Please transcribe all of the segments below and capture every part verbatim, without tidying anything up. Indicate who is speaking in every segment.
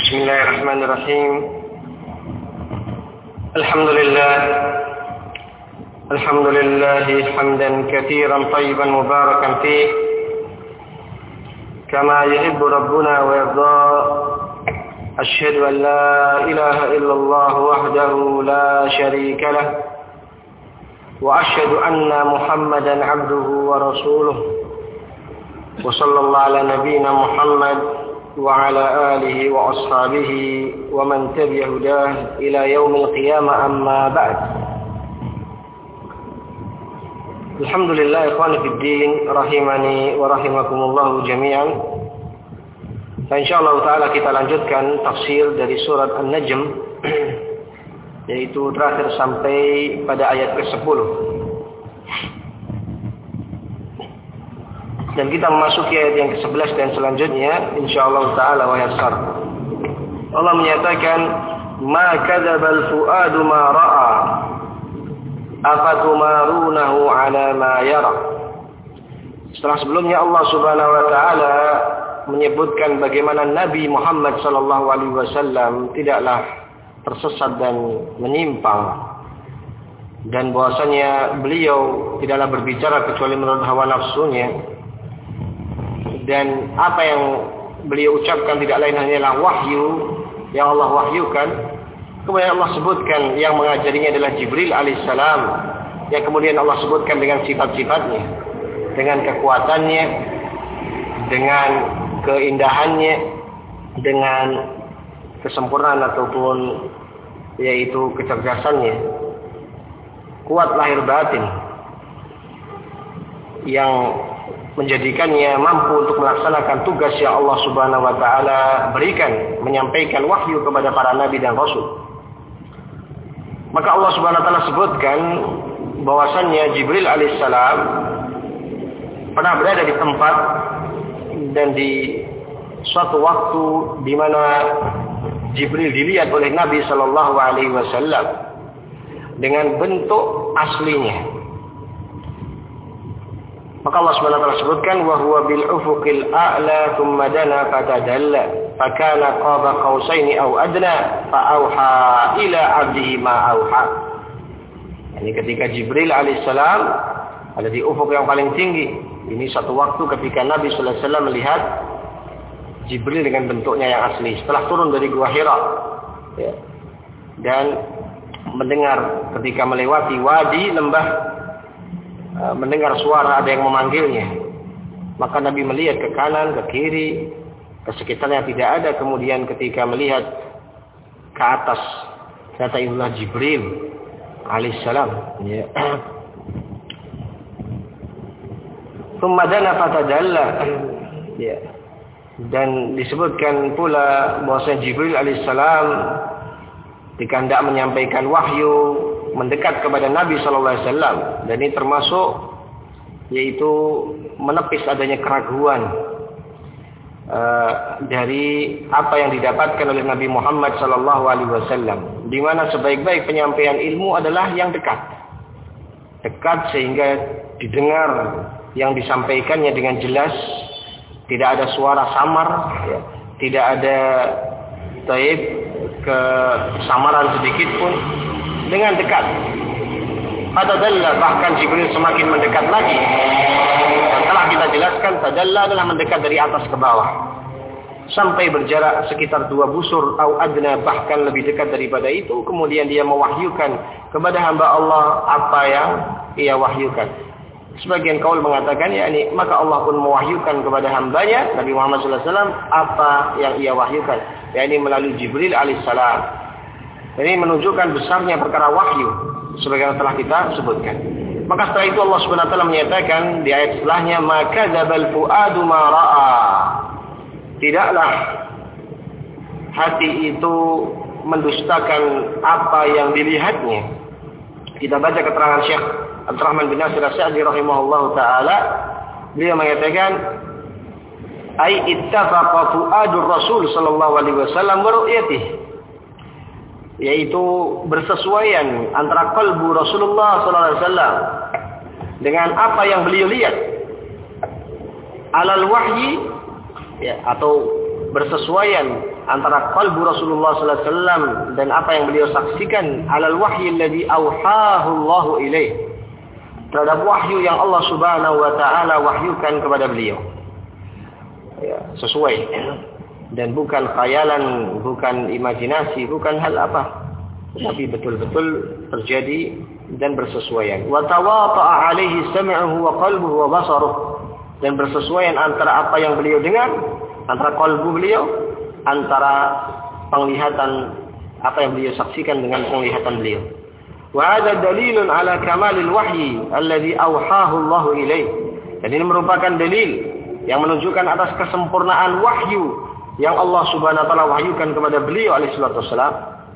Speaker 1: Bismillahirrahmanirrahim. Alhamdulillah. Alhamdulillah hamdan katsiran tayyiban mubarakan fih. Kama yuhibbu rabbuna wa yarda. Asyhadu an la ilaha illallah wahdahu la syarika lah. Wa asyhadu anna Muhammadan abduhu wa rasuluh. Wa sallallahu ala nabiyyina Muhammad wa ala alihi wa ashabihi wa man tabi'a hudah ila yaumil qiyamah, amma ba'd. Alhamdulillah ikhwani fid din rahimani wa rahimakumullah jami'an. Insyaallah taala kita lanjutkan tafsir dari surat An-Najm yaitu terakhir sampai pada ayat ke sepuluh. Dan kita memasuki ayat yang ke sebelas dan selanjutnya insyaallah taala wa yassar. Allah menyatakan, "Ma kadzabal fuadu ma ra'a, afatumarunahu 'ala ma yara." Setelah sebelumnya Allah Subhanahu wa taala menyebutkan bagaimana Nabi Muhammad sallallahu alaihi wasallam tidaklah tersesat dan menyimpang, dan bahwasanya beliau tidaklah berbicara kecuali menurut hawa nafsunya. Dan apa yang beliau ucapkan tidak lain hanyalah wahyu yang Allah wahyukan. Kemudian Allah sebutkan yang mengajarinya adalah Jibril alaihissalam, yang kemudian Allah sebutkan dengan sifat-sifatnya, dengan kekuatannya, dengan keindahannya, dengan kesempurnaan ataupun yaitu kecerdasannya, kuat lahir batin yang menjadikannya mampu untuk melaksanakan tugas yang Allah Subhanahu wa taala berikan, menyampaikan wahyu kepada para nabi dan rasul. Maka Allah Subhanahu wa taala sebutkan bahwasannya Jibril alaihissalam pernah berada di tempat dan di suatu waktu di mana Jibril dilihat oleh Nabi sallallahu alaihi wasallam dengan bentuk aslinya. Maka Allah Subhanahu wa taala sebutkan, wa huwa bil ufuqil a'la thumma dana fatadalla fakana qaba qausaini aw adna fa auha ila 'abdihi ma auha. Ini ketika Jibril alaihissalam ada di ufuk yang paling tinggi. Ini satu waktu ketika Nabi sallallahu alaihi wasallam melihat Jibril dengan bentuknya yang asli setelah turun dari Gua Hira, ya, dan mendengar ketika melewati wadi lembah, mendengar suara ada yang memanggilnya. Maka Nabi melihat ke kanan, ke kiri, ke sekitarnya tidak ada. Kemudian ketika melihat ke atas, ternyata itulah Jibril alaihissalam. Ya. Tsumma dana fatadalla. Ya. Dan disebutkan pula bahwasanya Jibril alaihissalam ketika hendak menyampaikan wahyu mendekat kepada Nabi sallallahu alaihi wasallam, dan ini termasuk yaitu menepis adanya keraguan uh, dari apa yang didapatkan oleh Nabi Muhammad sallallahu alaihi wasallam, di mana sebaik-baik penyampaian ilmu adalah yang dekat. Dekat sehingga didengar yang disampaikannya dengan jelas, tidak ada suara samar, ya, tidak ada taib kesamaran sedikit pun, dengan dekat. Fatadalla, bahkan Jibril semakin mendekat lagi. Dan telah kita jelaskan, tadalla adalah mendekat dari atas ke bawah, sampai berjarak sekitar dua busur atau adna, bahkan lebih dekat daripada itu. Kemudian dia mewahyukan kepada hamba Allah apa yang ia wahyukan. Sebagian kaul mengatakan, yakni maka Allah pun mewahyukan kepada hambanya Nabi Muhammad sallallahu alaihi wasallam apa yang ia wahyukan, yakni melalui Jibril alaihissalam. Ini menunjukkan besarnya perkara wahyu sebagaimana telah kita sebutkan. Maka setelah itu Allah Subhanahu wa taala menyatakan di ayat setelahnya, maka dzabal fuadu ma ra'a. Tidaklah hati itu mendustakan apa yang dilihatnya. Kita baca keterangan Syekh Abdurrahman bin Nasir As-Sa'di rahimahullahu taala, beliau mengatakan, ai ittafaqa fuadur Rasul sallallahu alaihi wasallam wa ru'yatihi, yaitu bersesuaian antara kalbu Rasulullah sallallahu alaihi wasallam dengan apa yang beliau lihat, alal wahyi, ya, atau bersesuaian antara qalbu Rasulullah sallallahu alaihi wasallam dan apa yang beliau saksikan alal wahyi alladhi awhahu Allah ilaih, terhadap wahyu yang Allah Subhanahu wa taala wahyukan kepada beliau. Ya, sesuai dan bukan khayalan, bukan imajinasi, bukan hal apa, tapi betul-betul terjadi dan bersesuaian. Wa tawata'a alaihi sam'uhu wa qalbuhu wa basaruh, dan bersesuaian antara apa yang beliau dengar, antara qalbu beliau, antara penglihatan apa yang beliau saksikan dengan penglihatan beliau. Wa hadha dalilun ala kamalil wahyi alladhi awhahu Allah ilaih. Dan ini merupakan dalil yang menunjukkan atas kesempurnaan wahyu yang Allah Subhanahu wa taala wahyukan kepada beliau alaihi salatu wassalam.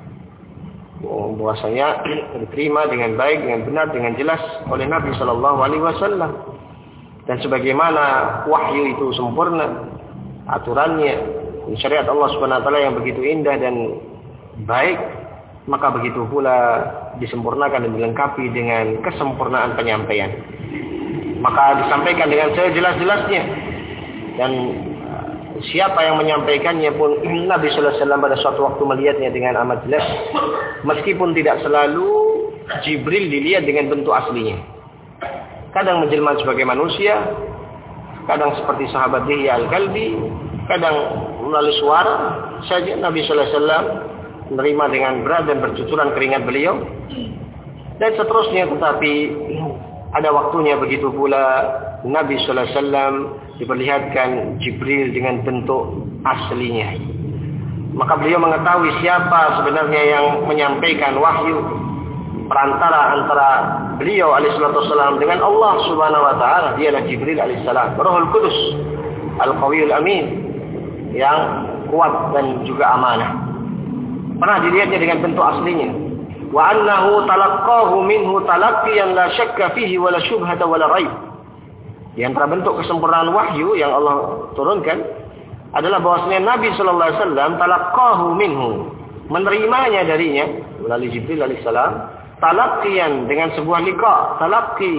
Speaker 1: Bahwasanya diterima dengan baik, dengan benar, dengan jelas oleh Nabi sallallahu alaihi wasallam. Dan sebagaimana wahyu itu sempurna aturannya, syariat Allah Subhanahu wa taala yang begitu indah dan baik, maka begitu pula disempurnakan dan dilengkapi dengan kesempurnaan penyampaian. Maka disampaikan dengan sejelas-jelasnya, dan siapa yang menyampaikannya pun Nabi sallallahu alaihi wasallam pada suatu waktu melihatnya dengan amat jelas, meskipun tidak selalu Jibril dilihat dengan bentuk aslinya. Kadang menjelma sebagai manusia, kadang seperti sahabat Dihya al-Kalbi, kadang melalui suara saja Nabi sallallahu alaihi wasallam menerima dengan berat dan bercucuran keringat beliau, dan seterusnya. Tetapi ada waktunya begitu pula Nabi sallallahu alaihi wasallam diperlihatkan Jibril dengan bentuk aslinya. Maka beliau mengetahui siapa sebenarnya yang menyampaikan wahyu, perantara antara beliau alaihi salatu wasallam dengan Allah Subhanahu wa taala, dialah Jibril alaihi salam, Ruhul Qudus, Al-Qawiyul Amin, yang kuat dan juga amanah. Pernah dilihatnya dengan bentuk aslinya. Wa annahu talaqqahu minhu talaqqiyan la syakka fihi wala syubhata wala raib. Di antara bentuk kesempurnaan wahyu yang Allah turunkan adalah bahwasanya Nabi sallallahu alaihi wasallam talaqqahu minhu, menerimanya darinya melalui Jibril alaihi salam, talaqqiyan dengan sebuah liqa, talaqqi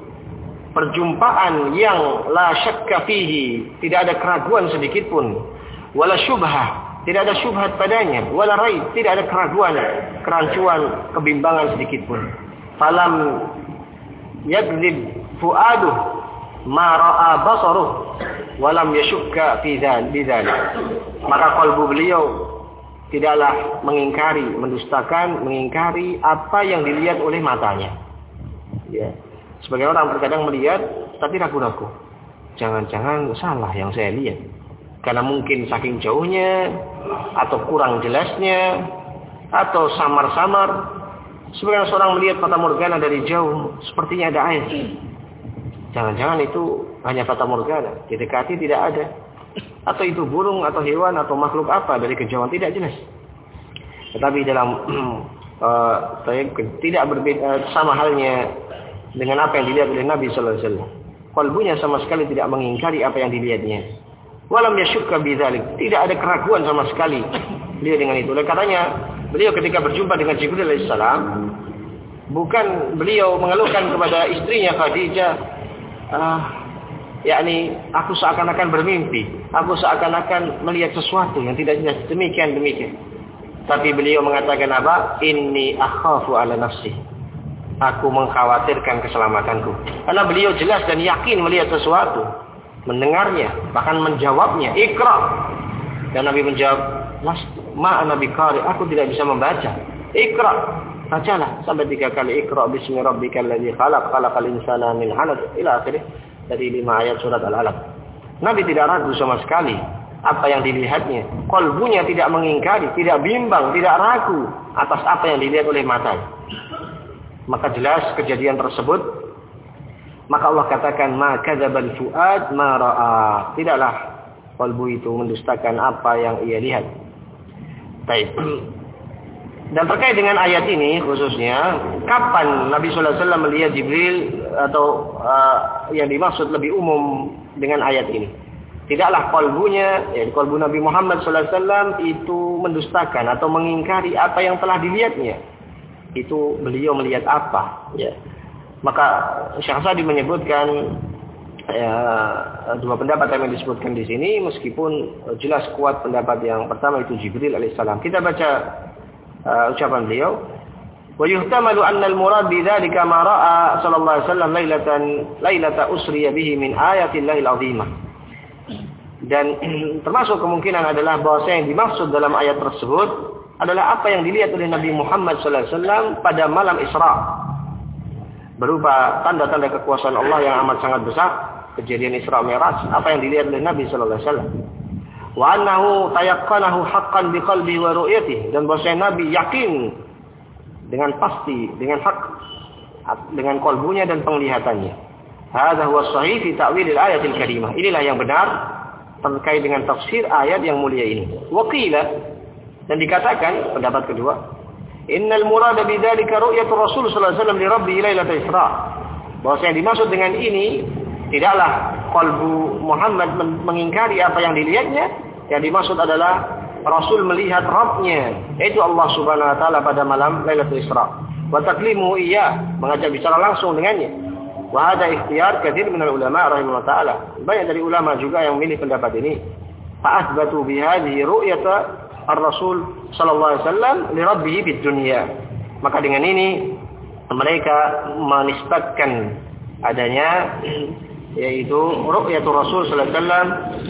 Speaker 1: perjumpaan yang la syakka fihi, tidak ada keraguan sedikit pun, wala syubhah, tidak ada syubhat padanya, wala raib, tidak ada keraguan, kerancuan, kebimbangan sedikit pun. Falam yaghlib fuaduh ma ra'a basaruh walam yashukka fi dzalik. Maka kalbu beliau tidaklah mengingkari, mendustakan, mengingkari apa yang dilihat oleh matanya. Ya. Sebagai orang terkadang melihat tapi ragu-ragu. Jangan-jangan salah yang saya lihat. Karena mungkin saking jauhnya, atau kurang jelasnya, atau samar-samar. Sebagian seorang melihat fata morgana dari jauh, sepertinya ada air. Jangan-jangan itu hanya fata morgana, didekati tidak ada. Atau itu burung, atau hewan, atau makhluk apa dari kejauhan, tidak jelas. Tetapi dalam uh, tidak berbeda, sama halnya dengan apa yang dilihat oleh Nabi sallallahu alaihi wasallam. Qalbunya sama sekali tidak mengingkari apa yang dilihatnya. Walam yasyukka bidzalik, tidak ada keraguan sama sekali beliau dengan itu. Oleh katanya, beliau ketika berjumpa dengan Jibril alaihi salam, bukan beliau mengeluhkan kepada istrinya Khadijah, ah, yakni aku seakan-akan bermimpi, aku seakan-akan melihat sesuatu yang tidak jelas, demikian demikian. Tapi beliau mengatakan apa? Inni akhafu ala nafsi. Aku mengkhawatirkan keselamatanku. Karena beliau jelas dan yakin melihat sesuatu, mendengarnya, bahkan menjawabnya, Iqra. Dan Nabi menjawab, ma ana biqari, aku tidak bisa membaca. Iqra, bacalah sampai tiga kali. Iqra bismi rabbikal ladzi khalaq, khalaqal insana min 'alaq, ila akhirih, dari lima ayat surat Al-Alaq. Nabi tidak ragu sama sekali apa yang dilihatnya. Qalbunya tidak mengingkari, tidak bimbang, tidak ragu atas apa yang dilihat oleh matanya. Maka jelas kejadian tersebut. Maka Allah katakan, ma kadzabal fuad ma ra'a. Tidaklah qalbu itu mendustakan apa yang ia lihat. Baik. Dan terkait dengan ayat ini khususnya, kapan Nabi sallallahu alaihi wasallam melihat Jibril, atau uh, yang dimaksud lebih umum dengan ayat ini. Tidaklah qalbunya, ya, qalbu Nabi Muhammad sallallahu alaihi wasallam itu mendustakan atau mengingkari apa yang telah dilihatnya. Itu beliau melihat apa, ya. Maka Syekh Sa'di menyebutkan ya, dua pendapat yang disebutkan di sini, meskipun jelas kuat pendapat yang pertama itu Jibril alaihissalam. Kita baca uh, ucapan beliau. Wa yuhtamalu anna al-murad bi dzalika ma ra'a sallallahu alaihi wasallam lailatan lailata usriya bihi min ayatillahi al-'azimah. Dan termasuk kemungkinan adalah bahwa yang dimaksud dalam ayat tersebut adalah apa yang dilihat oleh Nabi Muhammad sallallahu alaihi wasallam pada malam Isra, berupa tanda-tanda kekuasaan Allah yang amat sangat besar, kejadian Isra Mi'raj, apa yang dilihat oleh Nabi sallallahu alaihi wasallam. Wa annahu tayaqqanahu haqqan biqalbihi wa ru'yatihi, dan bahwa Nabi yakin dengan pasti, dengan hak, dengan kalbunya dan penglihatannya. Hadza huwa sahih fi ta'wil al-ayatil karimah. Inilah yang benar terkait dengan tafsir ayat yang mulia ini. Wa qila, dan dikatakan pendapat kedua, innal murada bidzalika ru'yatu Rasul sallallahu alaihi wasallam li rabbih lailatul Isra. Bahwa yang dimaksud dengan ini tidaklah kalbu Muhammad mengingkari apa yang dilihatnya, yang dimaksud adalah Rasul melihat Rabb-nya, yaitu Allah Subhanahu wa taala pada malam Lailatul Isra. Wa taklimu iya, mengajak bicara langsung dengannya. Wa hada ikhtiyar katsir minal ulama rahimahullah taala. Banyak dari ulama juga yang memilih pendapat ini. Fa athbatu bi hadhihi ru'yata ar-Rasul sallallahu alaihi wasallam li rabbih fid dunya. Maka dengan ini mereka menisbatkan adanya yaitu ru'yatul Rasul sallallahu alaihi wasallam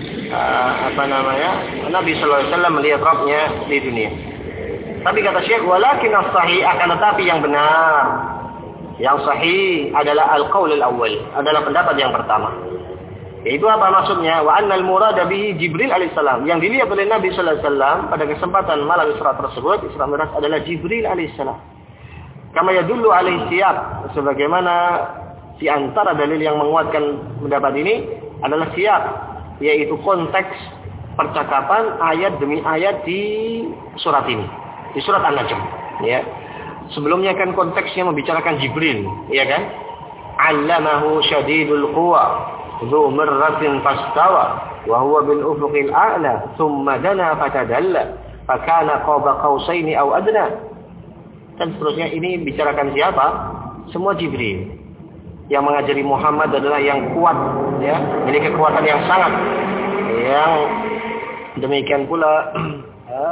Speaker 1: uh, apa namanya Nabi sallallahu alaihi wasallam melihat Rabb-nya di dunia. Tapi kata Syekh, walakin as-sahih, akan tetapi yang benar, yang sahih adalah al-qaul al-awwal, adalah pendapat yang pertama. Yaitu apa maksudnya? Wa annal murada bihi Jibril alaihissalam, yang dilihat oleh Nabi sallallahu alaihi wasallam pada kesempatan malam Isra tersebut, Isra Mi'raj, adalah Jibril alaihissalam. Kama yadullu alaihi siyaq, sebagaimana di antara dalil yang menguatkan pendapat ini adalah siyaq, yaitu konteks percakapan ayat demi ayat di surat ini, di surat An-Najm, ya. Sebelumnya kan konteksnya membicarakan Jibril, ya kan? Allamahu syadidul quwa, dzu mirratin fastawa, wa huwa bil ufuqil a'la, thumma dana fatadalla, fakana qaba qausaini aw adna. Dan seterusnya, ini bicarakan siapa? Semua Jibril. Yang mengajari Muhammad adalah yang kuat, ya, memiliki kekuatan yang sangat, yang demikian pula ya,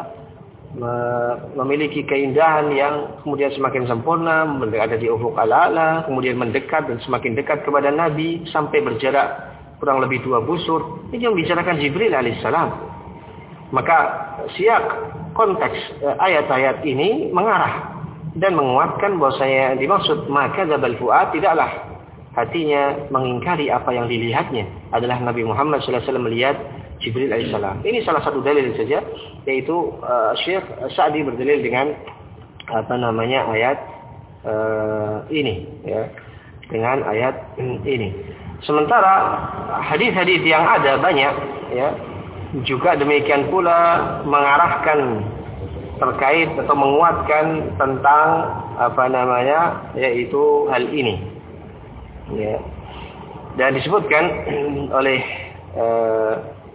Speaker 1: memiliki keindahan yang kemudian semakin sempurna, ada di ufuk al-a'la, kemudian mendekat dan semakin dekat kepada Nabi sampai berjarak kurang lebih dua busur. Ini yang bicarakan Jibril alaihissalam. Maka siak konteks ayat-ayat ini mengarah dan menguatkan bahwasanya dimaksud maka dzabal fuad, tidaklah hatinya mengingkari apa yang dilihatnya, adalah Nabi Muhammad sallallahu alaihi wasallam melihat Jibril alaihissalam. Ini salah satu dalil saja, yaitu uh, Syekh Sa'di berdalil dengan apa namanya ayat uh, ini, ya, dengan ayat ini. Sementara hadis-hadis yang ada banyak, ya, juga demikian pula mengarahkan terkait atau menguatkan tentang apa namanya, yaitu hal ini. Ya. Dan disebutkan oleh uh,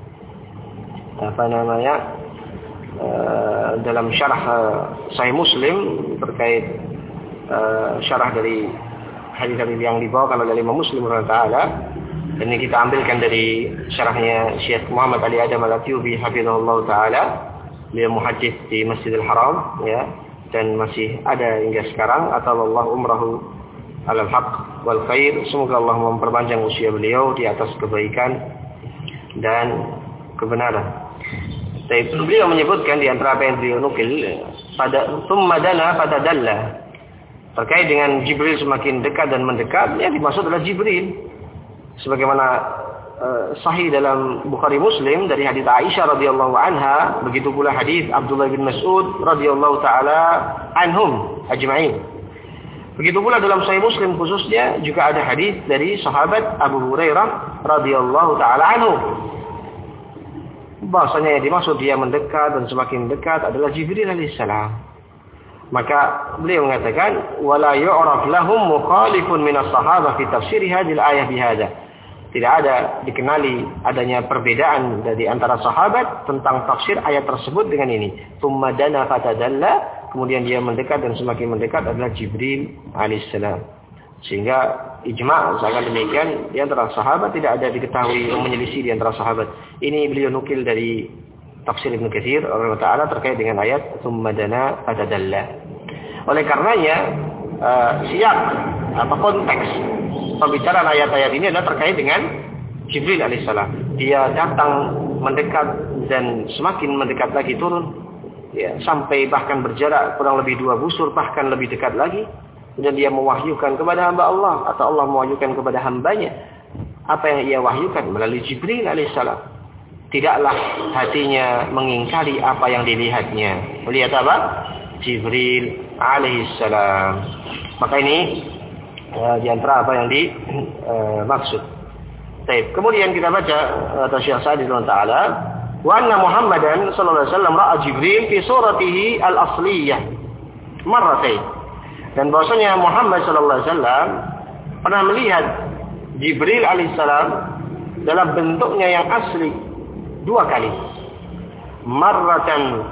Speaker 1: apa namanya uh, dalam syarah uh, Sahih Muslim terkait uh, syarah dari hadis-hadis yang dibawakan oleh Imam Muslim rahimahullah taala, dan ini kita ambilkan dari syarahnya Syekh Muhammad Ali Adam Al-Atyubi hafizahullah taala, dia muhaddits di Masjidil Haram, ya, dan masih ada hingga sekarang. Atallahu umrahu alal haq wal khair. Semoga Allah memperpanjang usia beliau di atas kebaikan dan kebenaran. Tapi beliau menyebutkan di antara apa yang beliau nukil pada tsumma dana fatadalla, terkait dengan Jibril semakin dekat dan mendekat, ya dimaksud adalah Jibril. Sebagaimana uh, sahih dalam Bukhari Muslim dari hadis Aisyah radhiyallahu anha, begitu pula hadis Abdullah bin Mas'ud radhiyallahu taala anhum ajma'in. Begitu pula dalam Sahih Muslim khususnya juga ada hadis dari sahabat Abu Hurairah radhiyallahu taala anhu, bahwasanya yang dimaksud dia mendekat dan semakin dekat adalah Jibril alaihissalam. Maka beliau mengatakan wala yu'raf lahum mukhalifun minas sahabah fi tafsir hadhihi al-ayah bihadza. Tidak ada dikenali adanya perbedaan dari antara sahabat tentang tafsir ayat tersebut dengan ini. Tsumma dana fatadalla, kemudian dia mendekat dan semakin mendekat adalah Jibril alaihissalam. Sehingga ijma' misalkan demikian di antara sahabat tidak ada diketahui yang menyelisih di antara sahabat. Ini beliau nukil dari tafsir Ibnu Katsir rahimahullah taala terkait dengan ayat tsumma dana fatadalla. Oleh karenanya uh, siap apa konteks pembicaraan ayat-ayat ini adalah terkait dengan Jibril alaihissalam. Dia datang mendekat dan semakin mendekat lagi turun, ya, sampai bahkan berjarak kurang lebih dua busur, bahkan lebih dekat lagi. Dan dia mewahyukan kepada hamba Allah atau Allah mewahyukan kepada hambanya. Apa yang ia wahyukan melalui Jibril alaihissalam. Tidaklah hatinya mengingkari apa yang dilihatnya. Melihat apa? Jibril alaihissalam. Maka ini uh, di antara apa yang dimaksud. Uh, Baik. Kemudian kita baca kata uh, Syekh Sa'di rahimahullah taala, wa anna Muhammadan sallallahu alaihi wasallam ra'a Jibril fi suratihi al-asliyah marratain. Dan bahwasanya Muhammad sallallahu alaihi wasallam pernah melihat Jibril alaihissalam dalam bentuknya yang asli dua kali. Marratan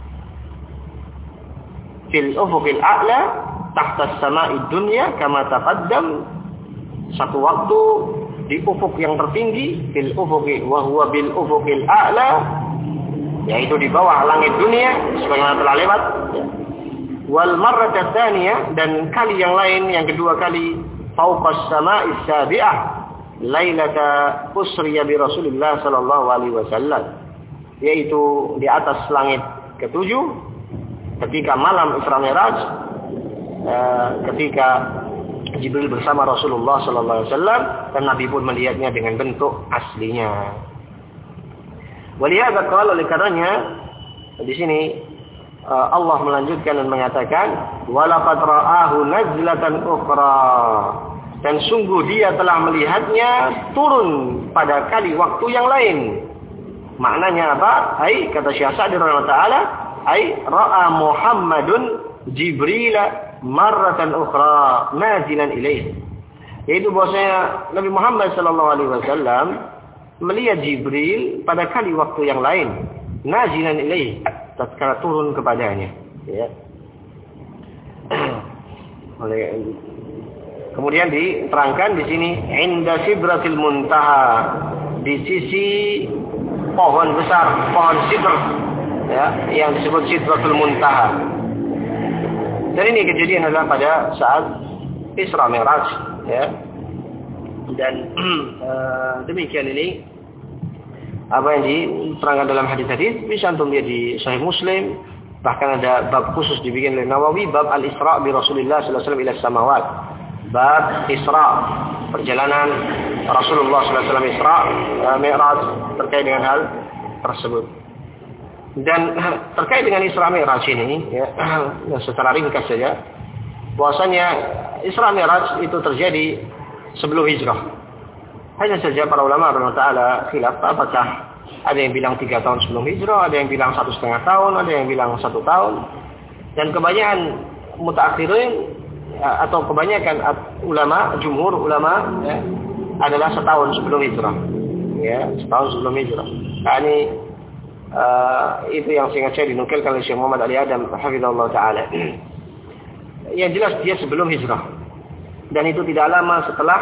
Speaker 1: fil ufuqil a'la tahta as-sama'i dunya kama taqaddam. Satu waktu di ufuk yang tertinggi, fil ufuqi wa huwa bil ufuqil a'la, yaitu di bawah langit dunia sebagaimana telah lewat. Wal marrata tsaniyah, dan kali yang lain yang kedua kali fauqas sama'is sabi'ah lailata usriya bi Rasulillah sallallahu alaihi wasallam, yaitu di atas langit ketujuh ketika malam Isra Mi'raj, uh, ketika Jibril bersama Rasulullah sallallahu alaihi wasallam dan Nabi pun melihatnya dengan bentuk aslinya. Walihada qala, oleh karenanya di sini Allah melanjutkan dan mengatakan walaqad ra'ahu nazlatan ukhra, dan sungguh dia telah melihatnya turun pada kali waktu yang lain. Maknanya apa? Ai kata Syekh Sa'di rahimahullah taala, ai ra'a Muhammadun Jibril marratan ukhra nazilan ilaih, yaitu bahwasanya Nabi Muhammad sallallahu alaihi wasallam melihat Jibril pada kali waktu yang lain, nazilan ilaih, tatkala turun kepadanya, ya. Oleh kemudian diterangkan di sini inda sidratil muntaha, di sisi pohon besar, pohon sidr, ya, yang disebut sidratul muntaha. Dan ini kejadian adalah pada saat Isra Mi'raj, ya. Dan uh, demikian ini apa yang diterangkan dalam hadis-hadis, bisa antum lihat di Sahih Muslim. Bahkan ada bab khusus dibikin oleh Nawawi, bab al-Isra bi Rasulillah sallallahu alaihi wasallam ila samawat. Bab Isra, perjalanan Rasulullah sallallahu alaihi wasallam Isra uh, Mi'raj, terkait dengan hal tersebut. Dan terkait dengan Isra Mi'raj ini, ya, secara ringkas saja, bahwasanya Isra Mi'raj itu terjadi sebelum hijrah. Hanya saja para ulama rahimahullah taala khilaf, apakah ada yang bilang tiga tahun sebelum hijrah, ada yang bilang satu setengah tahun, ada yang bilang satu tahun. Dan kebanyakan mutaakhirin atau kebanyakan ulama, jumhur ulama, ya, adalah setahun sebelum hijrah. Ya, setahun sebelum hijrah. Nah, ini uh, itu yang seingat saya dinukilkan oleh Syekh Muhammad Ali Adam hafizahullah taala. Yang jelas dia sebelum hijrah. Dan itu tidak lama setelah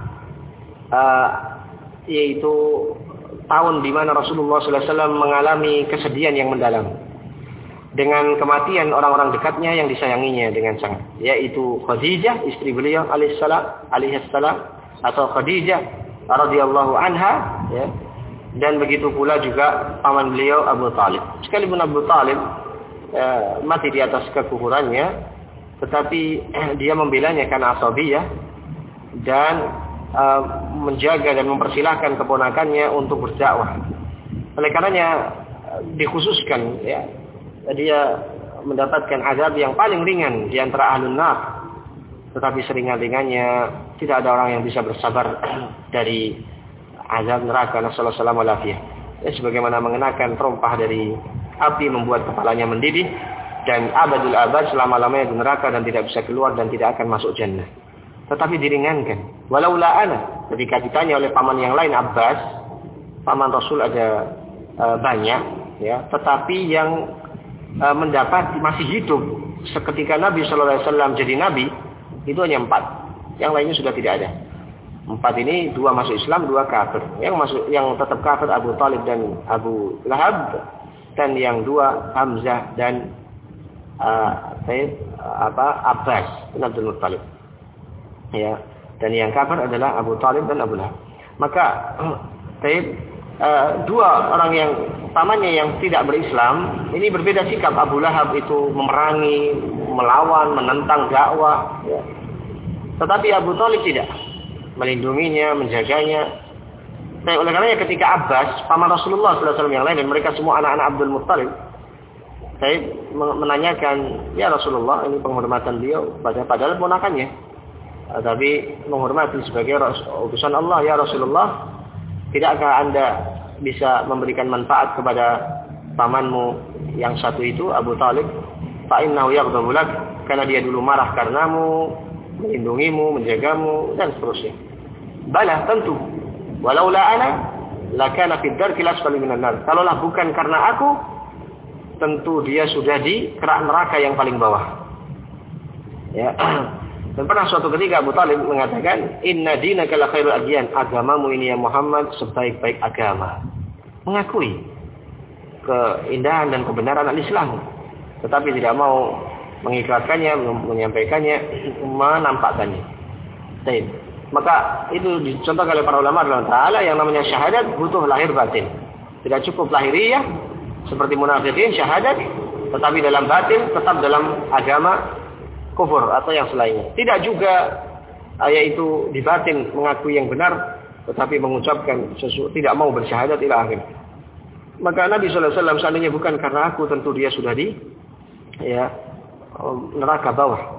Speaker 1: Uh, yaitu tahun di mana Rasulullah sallallahu alaihi wasallam mengalami kesedihan yang mendalam dengan kematian orang-orang dekatnya yang disayanginya dengan sangat, yaitu Khadijah istri beliau alaihissalam alaihissalam atau Khadijah radhiyallahu anha, ya, dan begitu pula juga paman beliau Abu Talib. Sekalipun Abu Talib uh, mati di atas kekufurannya, tetapi uh, dia membelanya karena asabiyah dan Uh, menjaga dan mempersilahkan keponakannya untuk berdakwah. Oleh karenanya uh, dikhususkan, ya, dia mendapatkan azab yang paling ringan di antara ahlun nar. Tetapi seringan-ringannya tidak ada orang yang bisa bersabar dari azab neraka. Nasallallahu alaihi wasallam. Ya, sebagaimana mengenakan terompah dari api membuat kepalanya mendidih dan abadul abad selama-lamanya di neraka dan tidak bisa keluar dan tidak akan masuk jannah. Tetapi diringankan. Walaula ana, ketika ditanya oleh paman yang lain Abbas, paman Rasul ada uh, banyak, ya, tetapi yang uh, mendapat masih hidup seketika Nabi sallallahu alaihi wasallam jadi nabi itu hanya empat. yang lainnya sudah tidak ada. Empat ini, dua masuk Islam, dua kafir. Yang masuk, yang tetap kafir Abu Talib dan Abu Lahab, dan yang dua Hamzah dan uh, Sayyid, uh, apa Abbas bin Abdul Muttalib. Ya, dan yang kafir adalah Abu Talib dan Abu Lahab. Maka Sayyid, uh, dua orang yang pamannya yang tidak berislam ini berbeda sikap. Abu Lahab itu memerangi, melawan, menentang dakwah. Ya. Tetapi Abu Talib tidak. Melindunginya, menjaganya. Nah, oleh karenanya ketika Abbas, paman Rasulullah sallallahu alaihi wasallam yang lain dan mereka semua anak-anak Abdul Muttalib, saya menanyakan, ya Rasulullah, ini penghormatan beliau padahal ponakannya, tapi menghormati sebagai utusan Allah, ya Rasulullah, tidakkah Anda bisa memberikan manfaat kepada pamanmu yang satu itu, Abu Talib? Fa innahu yaghdabu lak, karena dia dulu marah karenamu, melindungimu, menjagamu, dan seterusnya. Bala, tentu. Walaula ana lakana fid darkil asfali minan nar. Kalaulah bukan karena aku, tentu dia sudah di kerak neraka yang paling bawah. Ya. Dan pernah suatu ketika Abu Talib mengatakan, inna dinaka la khairul adyan, agamamu ini ya Muhammad sebaik-baik agama. Mengakui keindahan dan kebenaran al-Islam, tetapi tidak mau mengikrarkannya, menyampaikannya, menampakkannya. Baik. Maka itu dicontohkan oleh para ulama dalam ta'ala yang namanya syahadat butuh lahir batin. Tidak cukup lahiriah seperti munafikin syahadat, tetapi dalam batin tetap dalam agama kufur atau yang selainnya. Tidak juga yaitu di batin mengakui yang benar, tetapi mengucapkan sesuatu tidak mau bersyahadat ila akhir. Maka Nabi sallallahu alaihi wasallam seandainya bukan karena aku, tentu dia sudah di ya neraka bawah.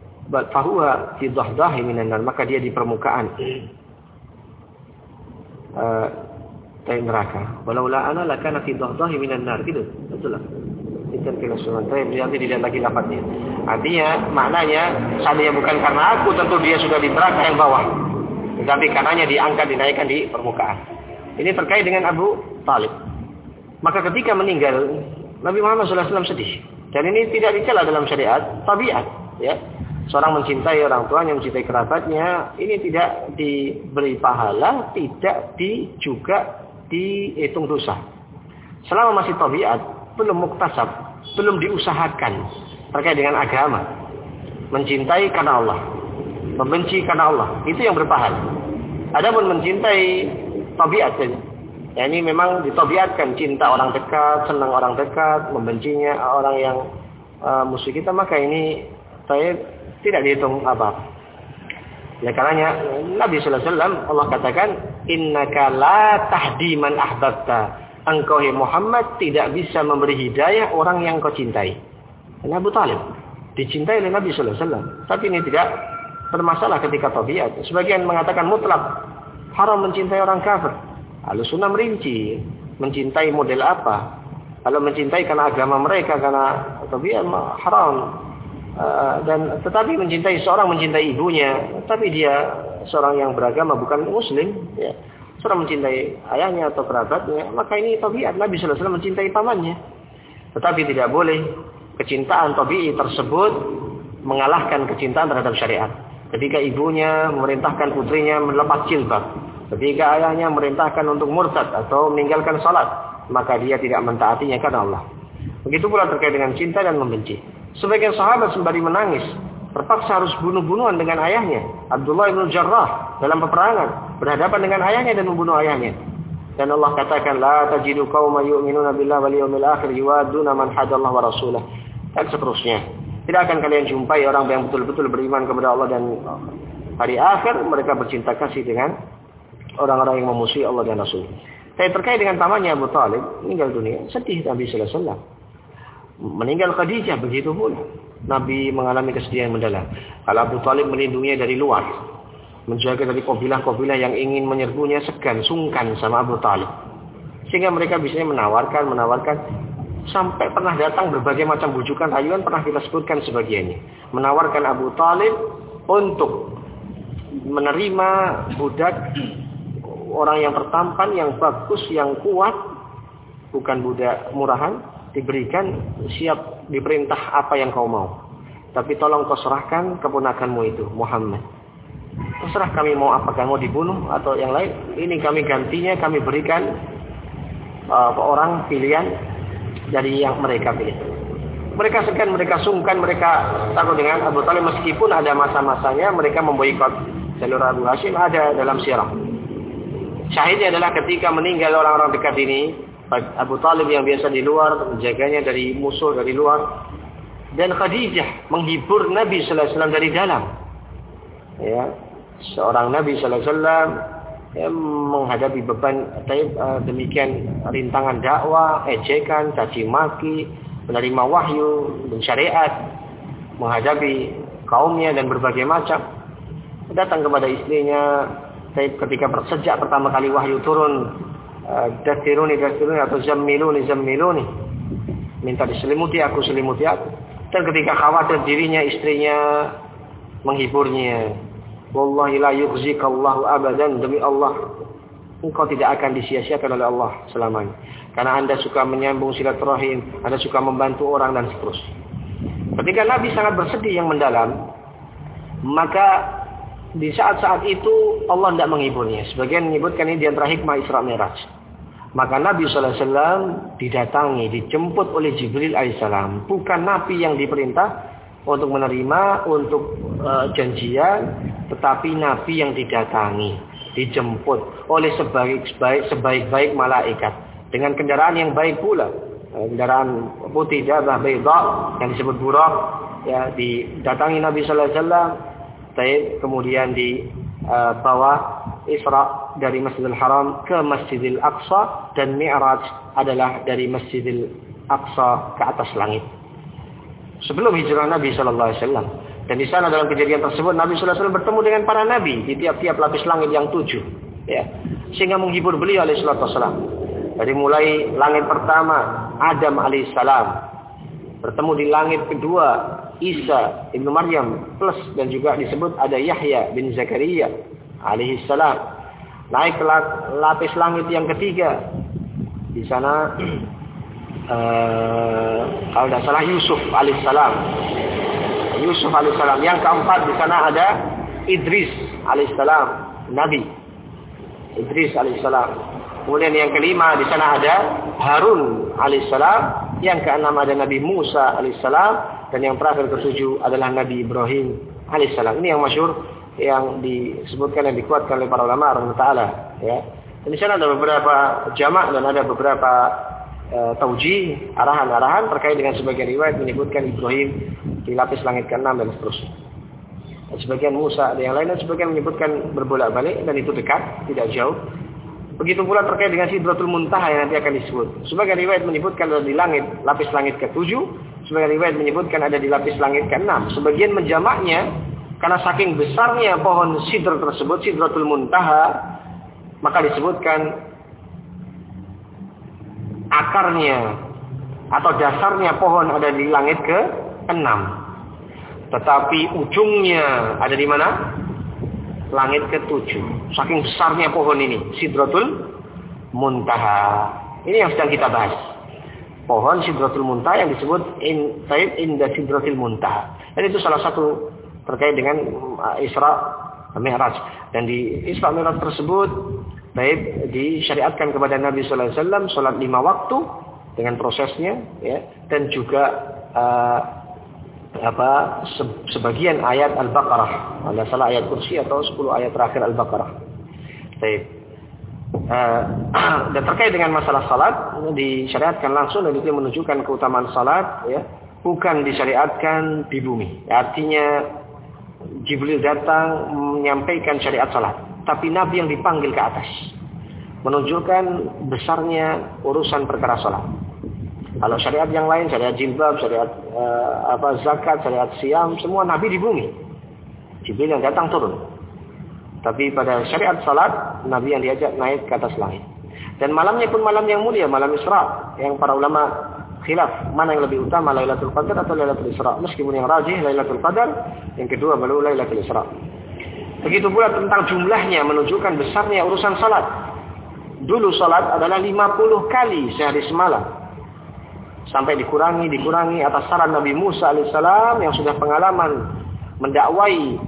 Speaker 1: Fahuwa fi dhahdahi minan nar, maka dia di permukaan uh, dari neraka. Walaula ana lakana fi dhahdahi minan nar, gitu. Betul lah. Itu kelasuan. Tapi nanti tidak lagi dapatnya. Artinya maknanya seandainya bukan karena aku, tentu dia sudah di neraka yang bawah. Tetapi karenanya diangkat, dinaikkan di permukaan. Ini terkait dengan Abu Talib. Maka ketika meninggal Nabi Muhammad sallallahu alaihi wasallam sedih. Dan ini tidak dicela dalam syariat, tabiat, ya. Seorang mencintai orang tuanya, mencintai kerabatnya, ini tidak diberi pahala, tidak di, juga dihitung dosa. Selama masih tabiat, belum muktasab, belum diusahakan terkait dengan agama. Mencintai karena Allah, membenci karena Allah, itu yang berpahala. Adapun mencintai tabiat, ya ini memang ditabiatkan, cinta orang dekat, senang orang dekat, membencinya orang yang uh, musuh kita, maka ini saya tidak dihitung apa. Oleh karenanya Nabi sallallahu alaihi wasallam Allah katakan, innaka la tahdi man ahbabta. Engkau ya Muhammad tidak bisa memberi hidayah orang yang kau cintai. Dan Abu Talib dicintai oleh Nabi sallallahu alaihi wasallam. Tapi ini tidak bermasalah ketika tabiat. Sebagian mengatakan mutlak haram mencintai orang kafir. Ahlussunnah merinci mencintai model apa. Kalau mencintai karena agama mereka, karena tabiat haram. Uh, dan tetapi mencintai seorang mencintai ibunya, tapi dia seorang yang beragama bukan muslim, ya. Seorang mencintai ayahnya atau kerabatnya, maka ini tabiat. Nabi sallallahu alaihi wasallam mencintai pamannya. Tetapi tidak boleh kecintaan tabii tersebut mengalahkan kecintaan terhadap syariat. Ketika ibunya memerintahkan putrinya melepas jilbab, ketika ayahnya memerintahkan untuk murtad atau meninggalkan salat, maka dia tidak mentaatinya karena Allah. Begitu pula terkait dengan cinta dan membenci. Sebagian sahabat sembari menangis, terpaksa harus bunuh-bunuhan dengan ayahnya. Abdullah bin Jarrah dalam peperangan berhadapan dengan ayahnya dan membunuh ayahnya. Dan Allah katakan, la tajidu qauman yu'minuna billahi wal yawmil akhir yuwadduna man hadallahu wa rasulah. Dan seterusnya. Tidak akan kalian jumpai orang yang betul-betul beriman kepada Allah dan hari akhir, mereka bercinta kasih dengan orang-orang yang memusuhi Allah dan Rasul. Saya terkait dengan pamannya Abu Talib meninggal dunia, sedih Nabi sallallahu alaihi wasallam. Meninggal Khadijah begitu pun. Nabi mengalami kesedihan mendalam. Kalau Abu Talib melindunginya dari luar, menjaga dari kabilah-kabilah yang ingin menyerbunya, segan, sungkan sama Abu Talib. Sehingga mereka bisa menawarkan, menawarkan. Sampai pernah datang berbagai macam bujukan, rayuan, pernah kita sebutkan sebagiannya. Menawarkan Abu Talib untuk menerima budak, orang yang tertampan, yang bagus, yang kuat. Bukan budak murahan. Diberikan, siap diperintah apa yang kau mau. Tapi tolong kau serahkan keponakanmu itu, Muhammad. terserah kami mau apakah mau dibunuh atau yang lain. Ini kami gantinya, kami berikan uh, orang pilihan dari yang mereka pilih. Mereka segan, mereka sungkan, mereka takut dengan Abu Talib meskipun ada masa-masanya mereka memboikot jalur Abu Hashim, ada dalam sirah. Syahidnya adalah ketika meninggal orang-orang dekat ini, Abu Talib yang biasa di luar menjaganya dari musuh dari luar, dan Khadijah menghibur Nabi sallallahu alaihi wasallam dari dalam. Ya, seorang Nabi sallallahu alaihi wasallam ya, menghadapi beban uh, demikian rintangan dakwah, ejekan, caci maki, menerima wahyu dan syariat, menghadapi kaumnya dan berbagai macam. Datang kepada istrinya ketika sejak pertama kali wahyu turun, dasiruni dasiruni atau zammiluni zammiluni, minta diselimuti aku, selimuti aku. Dan ketika khawatir dirinya, istrinya menghiburnya, wallahi la yukhzikallahu abadan, demi Allah engkau tidak akan disia-siakan oleh Allah selamanya, karena Anda suka menyambung silaturahim, Anda suka membantu orang dan seterusnya. Ketika Nabi sangat bersedih yang mendalam, maka di saat-saat itu Allah tidak menghiburnya. Sebagian menyebutkan ini di antara hikmah Isra Mi'raj. Maka Nabi sallallahu alaihi wasallam didatangi, dijemput oleh Jibril alaihissalam. Bukan Nabi yang diperintah untuk menerima, untuk uh, janjian, tetapi Nabi yang didatangi, dijemput oleh sebaik-baik sebaik-baik malaikat dengan kendaraan yang baik pula. Kendaraan putih dabah bayda yang disebut burak, ya, didatangi Nabi sallallahu alaihi wasallam. Kemudian dibawa uh, Isra dari Masjidil Haram ke Masjidil Aqsa, dan Mi'raj adalah dari Masjidil Aqsa ke atas langit. Sebelum hijrah Nabi sallallahu alaihi wasallam. Dan di sana dalam kejadian tersebut Nabi sallallahu alaihi wasallam bertemu dengan para nabi di tiap-tiap lapis langit yang tujuh, ya. Sehingga menghibur beliau alaihi salatu wasallam. Dari mulai langit pertama Adam alaihissalam, bertemu di langit kedua Isa ibnu Maryam, plus dan juga disebut ada Yahya bin Zakaria alaihissalam. Naik ke lapis langit yang ketiga, di sana uh, kalau tidak salah Yusuf alaihissalam. Yusuf alaihissalam. Yang keempat di sana ada Idris alaihissalam, Nabi Idris alaihissalam. Kemudian yang kelima di sana ada Harun alaihissalam. Yang keenam ada Nabi Musa alaihissalam. Dan yang terakhir ketujuh adalah Nabi Ibrahim alaihissalam. Ini yang masyhur, yang disebutkan dan dikuatkan oleh para ulama rahimahullah taala, ya. Dan di sana ada beberapa jamak dan ada beberapa uh, taujih, arahan-arahan terkait dengan sebagian riwayat menyebutkan Ibrahim di lapis langit keenam dan seterusnya. Dan sebagian Musa dan yang lain, dan sebagian menyebutkan berbolak-balik dan itu dekat, tidak jauh. Begitu pula terkait dengan Sidratul Muntaha yang nanti akan disebut. Sebagian riwayat menyebutkan ada di langit, lapis langit ketujuh. Sebagian riwayat menyebutkan ada di lapis langit keenam. Sebagian menjamaknya karena saking besarnya pohon sidr tersebut, Sidratul Muntaha, maka disebutkan akarnya atau dasarnya pohon ada di langit ke enam. Tetapi ujungnya ada di mana? Langit ketujuh. Saking besarnya pohon ini, Sidratul Muntaha. Ini yang sedang kita bahas. Pohon Sidratul Muntaha yang disebut in taib inda Sidratul Muntaha. Dan itu salah satu terkait dengan Isra Mi'raj. Dan di Isra Mi'raj tersebut, taib disyariatkan kepada Nabi sallallahu alaihi wasallam salat lima waktu dengan prosesnya, ya, dan juga uh, apa sebagian ayat Al-Baqarah, ada salah ayat kursi atau sepuluh ayat terakhir Al-Baqarah. Baik. Uh, dan terkait dengan masalah salat disyariatkan langsung, dan itu menunjukkan keutamaan salat, ya, bukan disyariatkan di bumi. Artinya Jibril datang menyampaikan syariat salat, tapi Nabi yang dipanggil ke atas, menunjukkan besarnya urusan perkara salat. Kalau syariat yang lain, syariat jilbab, syariat uh, apa zakat, syariat siam, semua Nabi di bumi. Jibril yang datang turun. Tapi pada syariat salat, Nabi yang diajak naik ke atas langit. Dan malamnya pun malam yang mulia, malam Isra, yang para ulama khilaf mana yang lebih utama, Lailatul Qadar atau Lailatul Isra. Meskipun yang rajih Lailatul Qadar, yang kedua baru Lailatul Isra. Begitu pula tentang jumlahnya, menunjukkan besarnya urusan salat. Dulu salat adalah lima puluh kali sehari semalam. Sampai dikurangi, dikurangi atas saran Nabi Musa alaihissalam yang sudah pengalaman mendakwai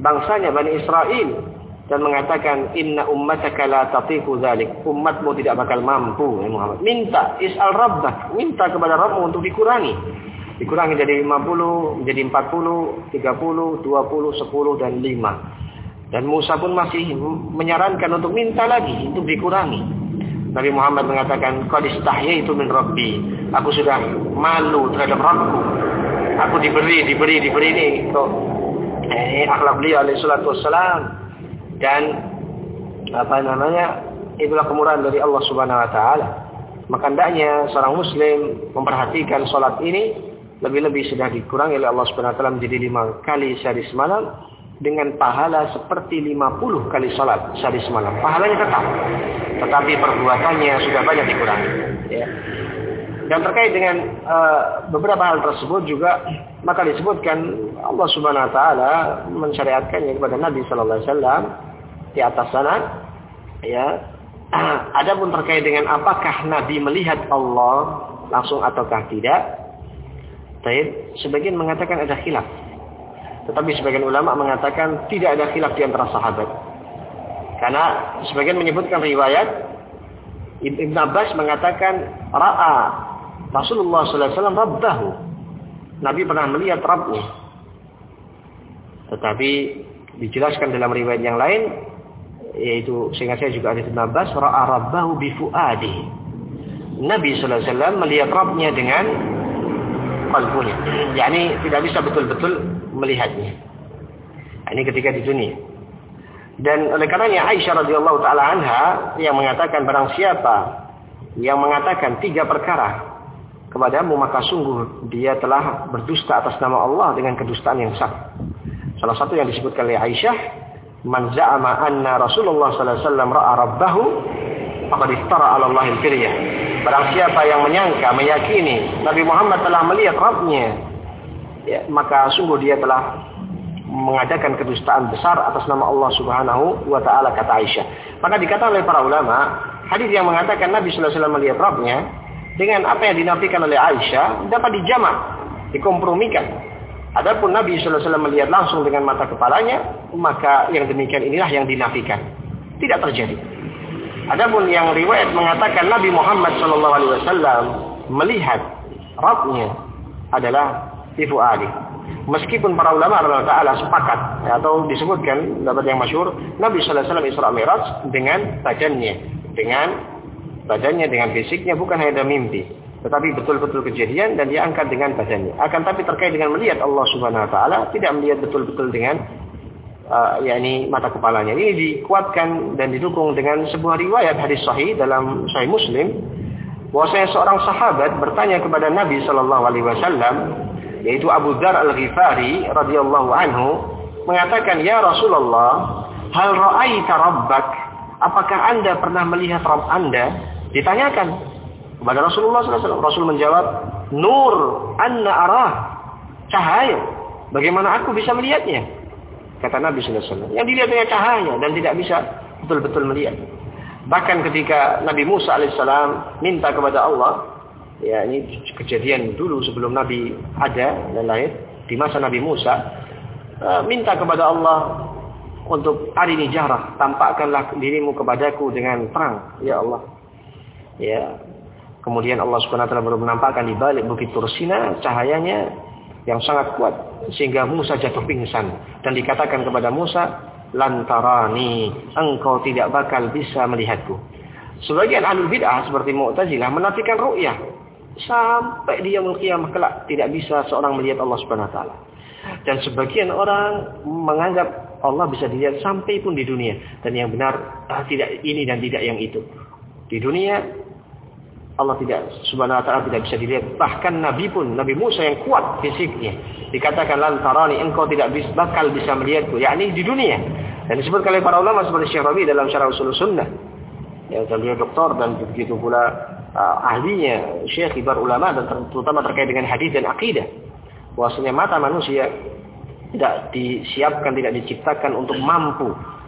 Speaker 1: bangsanya Bani Israel dan mengatakan inna ummataka la tatiqu dzalik, umatmu tidak bakal mampu ya Muhammad. Minta is'al rabbak, minta kepada Rabbmu untuk dikurangi. Dikurangi dari lima puluh menjadi empat puluh, tiga puluh, dua puluh, sepuluh dan lima. Dan Musa pun masih menyarankan untuk minta lagi untuk dikurangi. Nabi Muhammad mengatakan qad istahyaitu min rabbi, aku sudah malu terhadap Rabbku. Aku diberi diberi diberi ini untuk eh, akhlak beliau alaihi salatu wassalam dan apa namanya itulah kemurahan dari Allah Subhanahu wa taala. Maka hendaknya seorang muslim memperhatikan salat ini lebih-lebih sudah dikurangi oleh Allah Subhanahu wa taala menjadi lima kali sehari semalam dengan pahala seperti lima puluh kali salat sehari semalam. Pahalanya tetap, tetapi perbuatannya sudah banyak dikurangi. Ya. Dan terkait dengan uh, beberapa hal tersebut juga maka disebutkan Allah Subhanahu wa taala mensyariatkannya kepada Nabi sallallahu alaihi wasallam di atas sana. Ya. Adapun terkait dengan apakah Nabi melihat Allah langsung ataukah tidak? Baik, sebagian mengatakan ada khilaf. Tetapi sebagian ulama mengatakan tidak ada khilaf di antara sahabat. Karena sebagian menyebutkan riwayat Ibn Abbas mengatakan ra'a Rasulullah sallallahu alaihi wasallam rabbahu. Nabi pernah melihat Rabbnya. Tetapi dijelaskan dalam riwayat yang lain yaitu sehingga saya juga ada Ibn Abbas ra'a rabbahu bi fuadihi. Nabi sallallahu alaihi wasallam melihat Rabbnya dengan qalbunya. yakni tidak bisa betul-betul melihatnya. Ini ketika di dunia. Dan oleh karenanya Aisyah radhiyallahu taala anha yang mengatakan barang siapa yang mengatakan tiga perkara kepadamu maka sungguh dia telah berdusta atas nama Allah dengan kedustaan yang besar. Salah satu yang disebutkan oleh Aisyah, man za'ama anna Rasulullah sallallahu alaihi wasallam ra'a rabbahu faqad iftara 'ala Allahil firyah. Barang siapa yang menyangka, meyakini Nabi Muhammad telah melihat Rabbnya, ya, maka sungguh dia telah mengadakan kedustaan besar atas nama Allah Subhanahu wa taala, kata Aisyah. Maka dikatakan oleh para ulama, hadis yang mengatakan Nabi sallallahu alaihi wasallam melihat Rabbnya dengan apa yang dinafikan oleh Aisyah dapat dijamak, dikompromikan. Adapun Nabi sallallahu alaihi wasallam melihat langsung dengan mata kepalanya, maka yang demikian inilah yang dinafikan. Tidak terjadi. Adapun yang riwayat mengatakan Nabi Muhammad sallallahu alaihi wasallam melihat Rabbnya adalah tifu'ali. Meskipun para ulama radhiyallahu taala sepakat atau disebutkan dapat yang masyhur Nabi sallallahu alaihi wasallam Isra Mi'raj dengan badannya, dengan badannya dengan fisiknya, bukan hanya mimpi, tetapi betul-betul kejadian dan dia angkat dengan badannya. Akan tapi terkait dengan melihat Allah Subhanahu wa taala, tidak melihat betul-betul dengan Uh, yakni mata kepalanya. Ini dikuatkan dan didukung dengan sebuah riwayat hadis sahih dalam Sahih Muslim, bahwasanya seorang sahabat bertanya kepada Nabi sallallahu alaihi wasallam, yaitu Abu Dzar Al-Ghifari radhiyallahu anhu, mengatakan, "Ya Rasulullah, hal ra'aita rabbak?" Apakah Anda pernah melihat Rabb Anda? Ditanyakan kepada Rasulullah sallallahu alaihi wasallam. Rasul menjawab, "Nur anna arah." Cahaya. Bagaimana aku bisa melihatnya? Kata Nabi sallallahu alaihi wasallam, yang dilihat dengan cahaya dan tidak bisa betul-betul melihat. Bahkan ketika Nabi Musa alaihissalam minta kepada Allah, ya ini kejadian dulu sebelum Nabi ada dan lahir, di masa Nabi Musa, minta kepada Allah untuk arini jahrah, tampakkanlah dirimu kepadaku dengan terang, ya Allah. Ya. Kemudian Allah Subhanahu wa taala baru menampakkan di balik bukit Tursina cahayanya yang sangat kuat sehingga Musa jatuh pingsan dan dikatakan kepada Musa, lantarani, engkau tidak bakal bisa melihatku. Sebagian ahlul bid'ah seperti Mu'tazilah menafikan ru'yah sampai di yaumul qiyamah kelak tidak bisa seorang melihat Allah Subhanahu wa taala. Dan sebagian orang menganggap Allah bisa dilihat sampai pun di dunia, dan yang benar ah, tidak ini dan tidak yang itu. Di dunia Allah tidak Subhanahu wa taala tidak bisa dilihat. Bahkan Nabi pun, Nabi Musa yang kuat fisiknya, dikatakan lantarani, engkau tidak bisa, bakal bisa melihatku, yakni di dunia. Dan disebut oleh para ulama seperti Syekh Rabi dalam Syarah Ushul Sunnah, yang beliau doktor dan begitu pula uh, ahlinya Syekh kibar ulama dan terutama terkait dengan hadis dan akidah, bahwasanya mata manusia tidak disiapkan, tidak diciptakan untuk mampu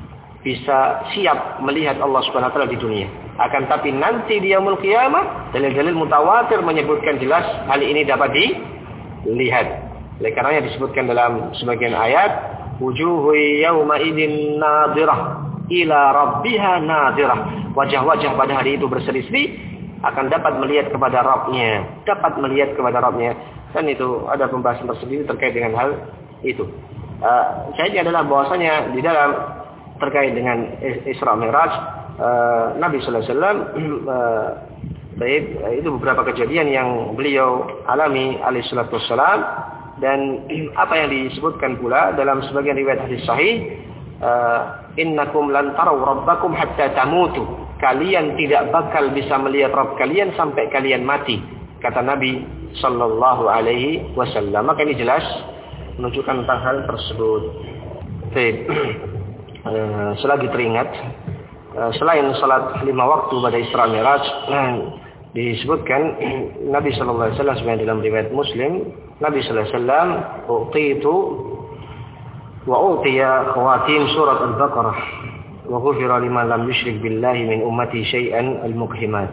Speaker 1: bisa siap melihat Allah Subhanahu wa taala di dunia. Akan tapi nanti di yaumul qiyamah dalil-dalil mutawatir menyebutkan jelas hal ini dapat dilihat. Oleh karenanya disebutkan dalam sebagian ayat, wujuhu yawma idzin nadhirah ila rabbiha nadhirah. Wajah-wajah pada hari itu berseri-seri akan dapat melihat kepada Rabb-nya, dapat melihat kepada Rabb-nya. Dan itu ada pembahasan tersendiri terkait dengan hal itu. Uh, Syahidnya adalah bahwasanya di dalam terkait dengan Isra Mi'raj, uh, Nabi sallallahu alaihi wasallam uh, baik, itu beberapa kejadian yang beliau alami alaihi salatu wassalam, dan apa yang disebutkan pula dalam sebagian riwayat hadis sahih, uh, innakum lan taraw rabbakum hatta tamutu. Kalian tidak bakal bisa melihat Rabb kalian sampai kalian mati, kata Nabi sallallahu alaihi wasallam. Maka ini jelas menunjukkan tentang hal tersebut. Baik. Uh, selagi teringat, uh, selain salat lima waktu pada Isra Mi'raj, uh, disebutkan Nabi sallallahu alaihi wasallam sebenarnya dalam riwayat Muslim, Nabi sallallahu alaihi wasallam utitu wa utiya khawatim surat Al-Baqarah wa ghufira liman lam yusyrik billahi min ummati syai'an al-muqhimat.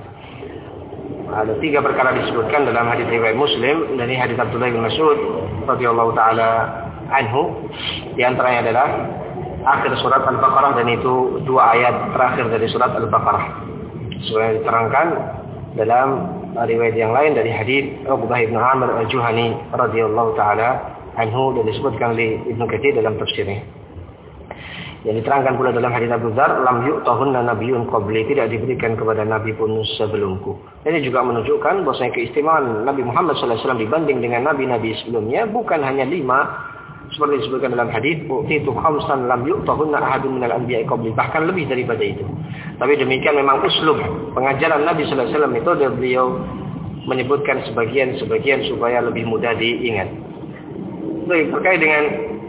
Speaker 1: Ada tiga perkara disebutkan dalam hadis riwayat Muslim, dari hadis Abdullah bin Mas'ud radhiyallahu taala anhu. Di antaranya adalah akhir surat Al-Baqarah, dan itu dua ayat terakhir dari surat Al-Baqarah. Sebenarnya diterangkan dalam riwayat yang lain dari hadis Uqbah bin Amir Al-Juhani radhiyallahu taala anhu, dan disebutkan oleh Ibnu Katsir dalam tafsirnya. Yang diterangkan pula dalam hadis Abu Dzar, lam yu'tahunna nabiyyun qabli, tidak diberikan kepada nabi pun sebelumku. Ini juga menunjukkan bahwasanya keistimewaan Nabi Muhammad sallallahu alaihi wasallam dibanding dengan nabi-nabi sebelumnya bukan hanya lima seperti disebutkan dalam hadis, utitu khamsan lam yu'tahunna ahadun minal anbiya'i qabli, bahkan lebih daripada itu. Tapi demikian memang uslub pengajaran Nabi sallallahu alaihi wasallam itu, dan beliau menyebutkan sebagian-sebagian supaya lebih mudah diingat. Baik, terkait dengan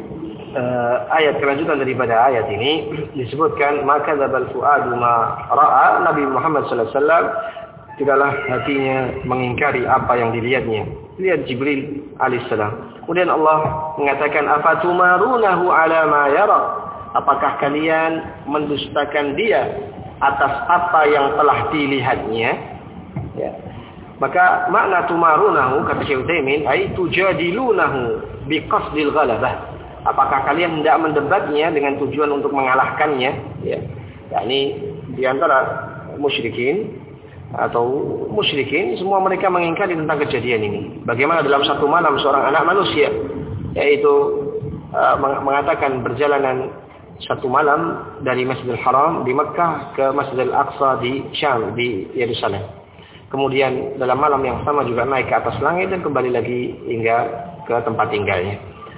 Speaker 1: Uh, ayat kelanjutan daripada ayat ini disebutkan, maka dzabal fuadu ma ra'a, Nabi Muhammad sallallahu alaihi wasallam tidaklah hatinya mengingkari apa yang dilihatnya. Lihat Jibril alaihissalam. Kemudian Allah mengatakan, afatumarunahu ala ma yara, apakah kalian mendustakan dia atas apa yang telah dilihatnya? Ya. Maka makna tumarunahu, kata Syekh Utsaimin, ai tujadilunahu biqasdil ghalabah. Apakah kalian tidak mendebatnya dengan tujuan untuk mengalahkannya? Ya, yakni di antara musyrikin atau musyrikin, semua mereka mengingkari tentang kejadian ini. Bagaimana dalam satu malam seorang anak manusia, yaitu uh, mengatakan perjalanan satu malam dari Masjidil Haram di Mekah ke Masjidil Aqsa di Syam, di Yerusalem. Kemudian dalam malam yang sama juga naik ke atas langit dan kembali lagi hingga ke tempat tinggalnya.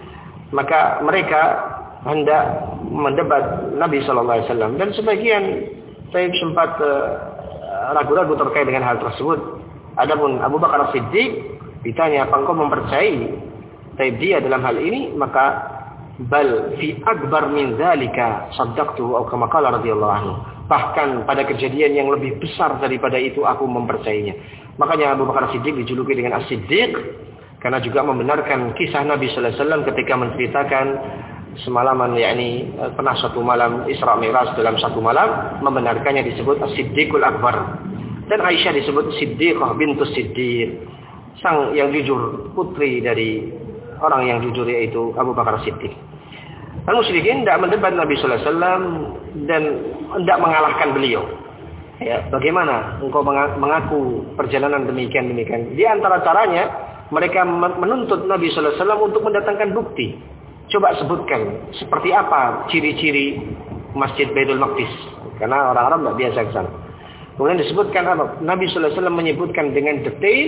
Speaker 1: Maka mereka hendak mendebat Nabi sallallahu alaihi wasallam, dan sebagian saya sempat uh, ragu-ragu terkait dengan hal tersebut. Adapun Abu Bakar Siddiq ditanya, apa engkau mempercayai taib dia dalam hal ini? Maka bal fi akbar min dzalika saddaqtu atau kama qala radhiyallahu anhu. Bahkan pada kejadian yang lebih besar daripada itu aku mempercayainya. Makanya Abu Bakar Siddiq dijuluki dengan As-Siddiq, karena juga membenarkan kisah Nabi sallallahu alaihi wasallam ketika menceritakan semalaman, yakni pernah satu malam Isra Mi'raj dalam satu malam, membenarkannya disebut As-Siddiqul Akbar. Dan Aisyah disebut Siddiqah bintus Siddiq, sang yang jujur, putri dari orang yang jujur, yaitu Abu Bakar Siddiq. Dan musyrikin tidak mendebat Nabi sallallahu alaihi wasallam dan tidak mengalahkan beliau. Ya, bagaimana engkau mengaku perjalanan demikian-demikian? Di antara caranya mereka menuntut Nabi sallallahu alaihi wasallam untuk mendatangkan bukti. Coba sebutkan seperti apa ciri-ciri Masjid Baitul Maqdis, karena orang Arab tidak biasa ke sana. Kemudian disebutkan apa? Nabi sallallahu alaihi wasallam menyebutkan dengan detail,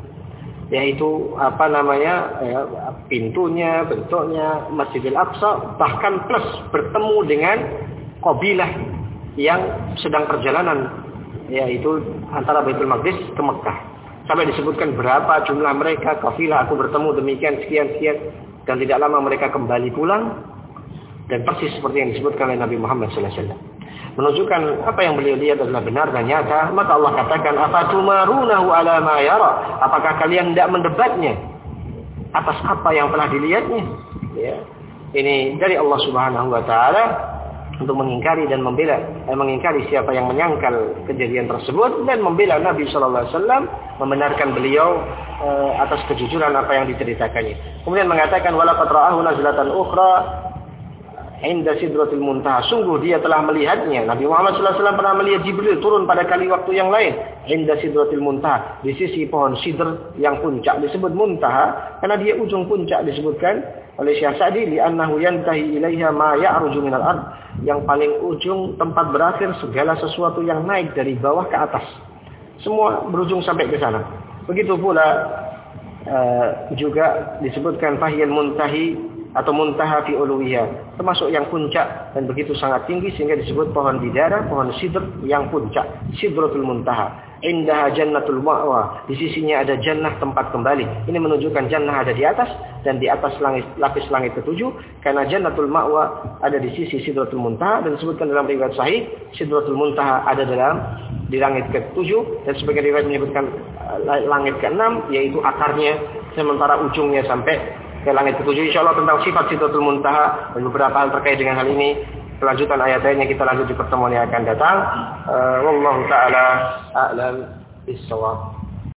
Speaker 1: yaitu apa namanya, ya, pintunya, bentuknya Masjidil Aqsa, bahkan plus bertemu dengan kabilah yang sedang perjalanan, yaitu antara Baitul Maqdis ke Mekah. Sampai disebutkan berapa jumlah mereka, kafilah aku bertemu demikian sekian-sekian, dan tidak lama mereka kembali pulang, dan persis seperti yang disebutkan oleh Nabi Muhammad sallallahu alaihi wasallam. Menunjukkan apa yang beliau lihat adalah benar dan nyata. Maka Allah katakan, afatumarunahu ala ma yara, apakah kalian tidak mendebatnya atas apa yang telah dilihatnya? Ya. Ini dari Allah Subhanahu wa taala untuk mengingkari dan membela, eh, mengingkari siapa yang menyangkal kejadian tersebut, dan membela Nabi sallallahu alaihi wasallam, membenarkan beliau eh, atas kejujuran apa yang diceritakannya. Kemudian mengatakan, walaqad ra'ahu nazlatan ukhra inda sidratil muntaha. Sungguh dia telah melihatnya. Nabi Muhammad sallallahu alaihi wasallam pernah melihat Jibril turun pada kali waktu yang lain. Inda sidratil muntaha. Di sisi pohon sidr yang puncak disebut muntaha. Karena dia ujung puncak disebutkan oleh Syekh Sa'di. Li'annahu yantahi ilaiha ma ya'ruju minal ard. Yang paling ujung tempat berakhir segala sesuatu yang naik dari bawah ke atas. Semua berujung sampai ke sana. Begitu pula uh, juga disebutkan fahiyal muntahi atau muntaha fi uluwiyah, termasuk yang puncak dan begitu sangat tinggi sehingga disebut pohon bidara, pohon sidr yang puncak, sidratul muntaha. Indaha jannatul ma'wa, di sisinya ada jannah tempat kembali. Ini menunjukkan jannah ada di atas dan di atas langit, lapis langit ketujuh, karena jannatul ma'wa ada di sisi sidratul muntaha dan disebutkan dalam riwayat sahih sidratul muntaha ada dalam di langit ketujuh dan sebagian riwayat menyebutkan uh, langit keenam, yaitu akarnya sementara ujungnya sampai ke langit ketujuh. Insyaallah tentang sifat sidratul muntaha dan beberapa hal terkait dengan hal ini, kelanjutan ayat lainnya kita lanjut di pertemuan yang akan datang. Uh, wallahu taala a'lam bis-shawab.